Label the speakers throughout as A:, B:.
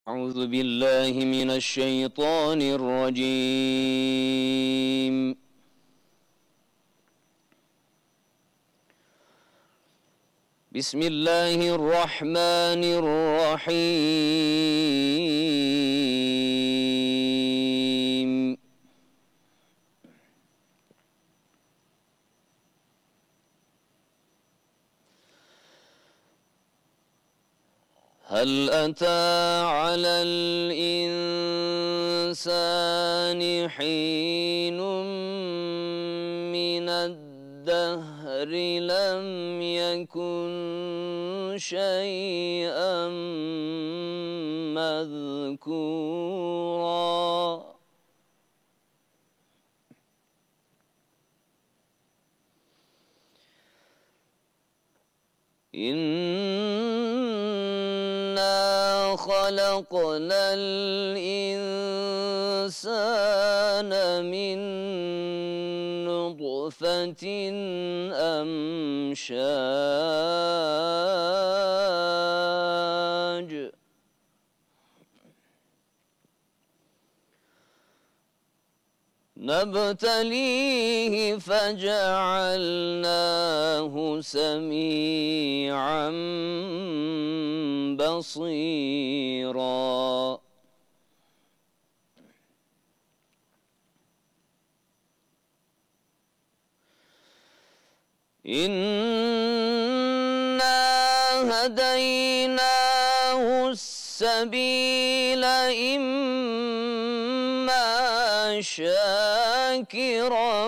A: أعوذ بالله من الشيطان الرجيم. بسم الله الرحمن الرحيم. هل أتى على الإنسان حين من الدهر لم يكن شيئا مذكورا إنا خلقنا الإنسان من نطفة أمشاج نبتليه فجعلناه سميعا بصيرا إنا هديناه السبيل إما شاكرا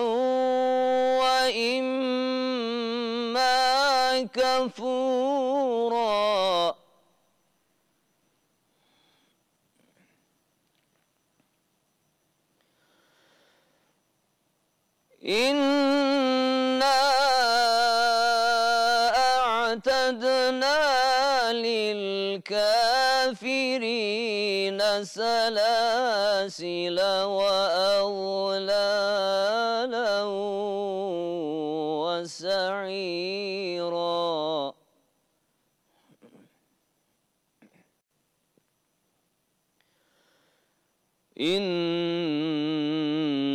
A: وإما كفورا إنا أعتدنا للكافرين سلاسل وأغلالا وسعيرا إن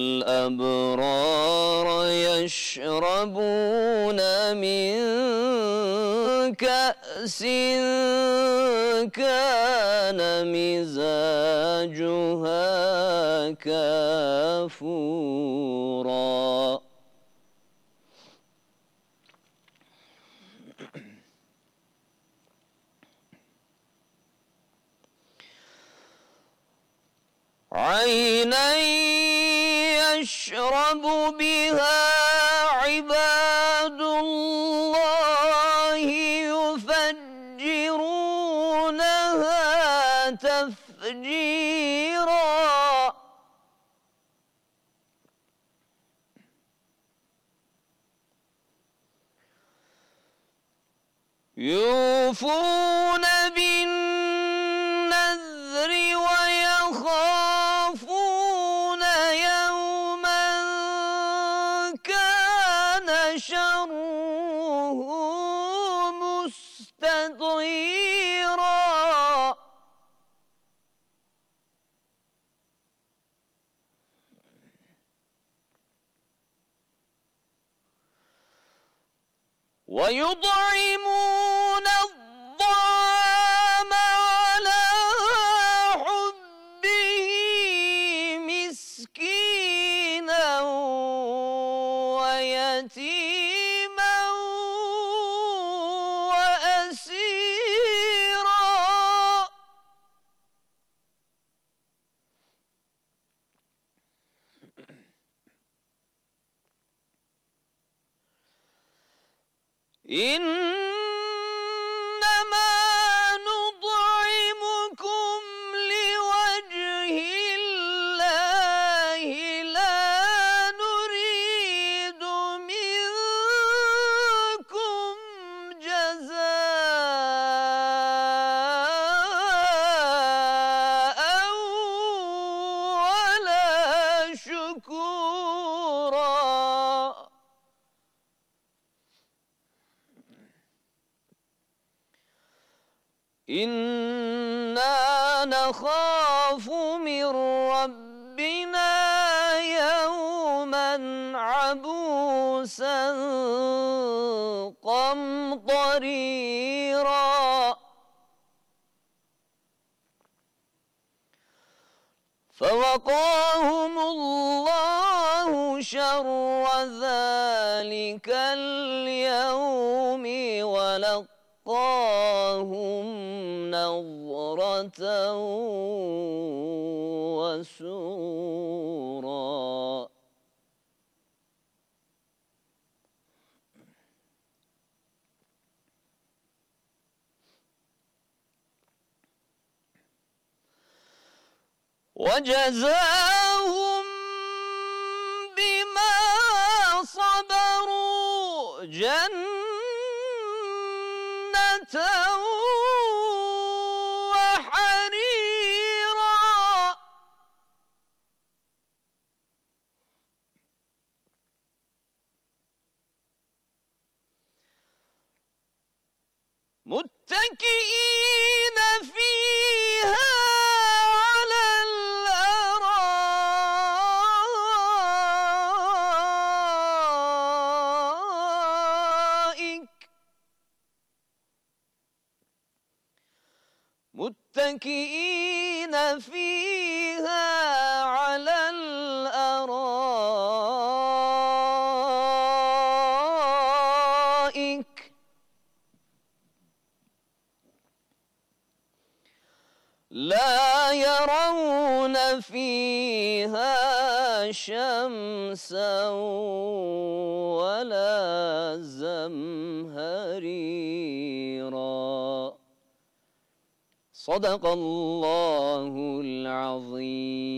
A: الأبرار يشربون من كأس كان مزاجها كافورا عينا يشرب بها عباد الله يفجرونها تفجيرا يوفون بالنذر ويخافون يوما كان شره مستطيرا ويطعمون الطعام على حبه مسكينا ويتيما وأسيرا إنما نطعمكم لوجه الله لا نريد منكم جزاء ولا شكورا إنا نخاف من ربنا يوما عبوسا قمطريرا فوقاهم الله شر ذلك اليوم ولقاهم نضرة وسرورا. وجزاهم بما صبروا جنة وحريرا متكئين فيها على الأرائك متكئين فيها على الأرائك لا يرون فيها شمسا ولا زمهريرا. صدق الله العظيم.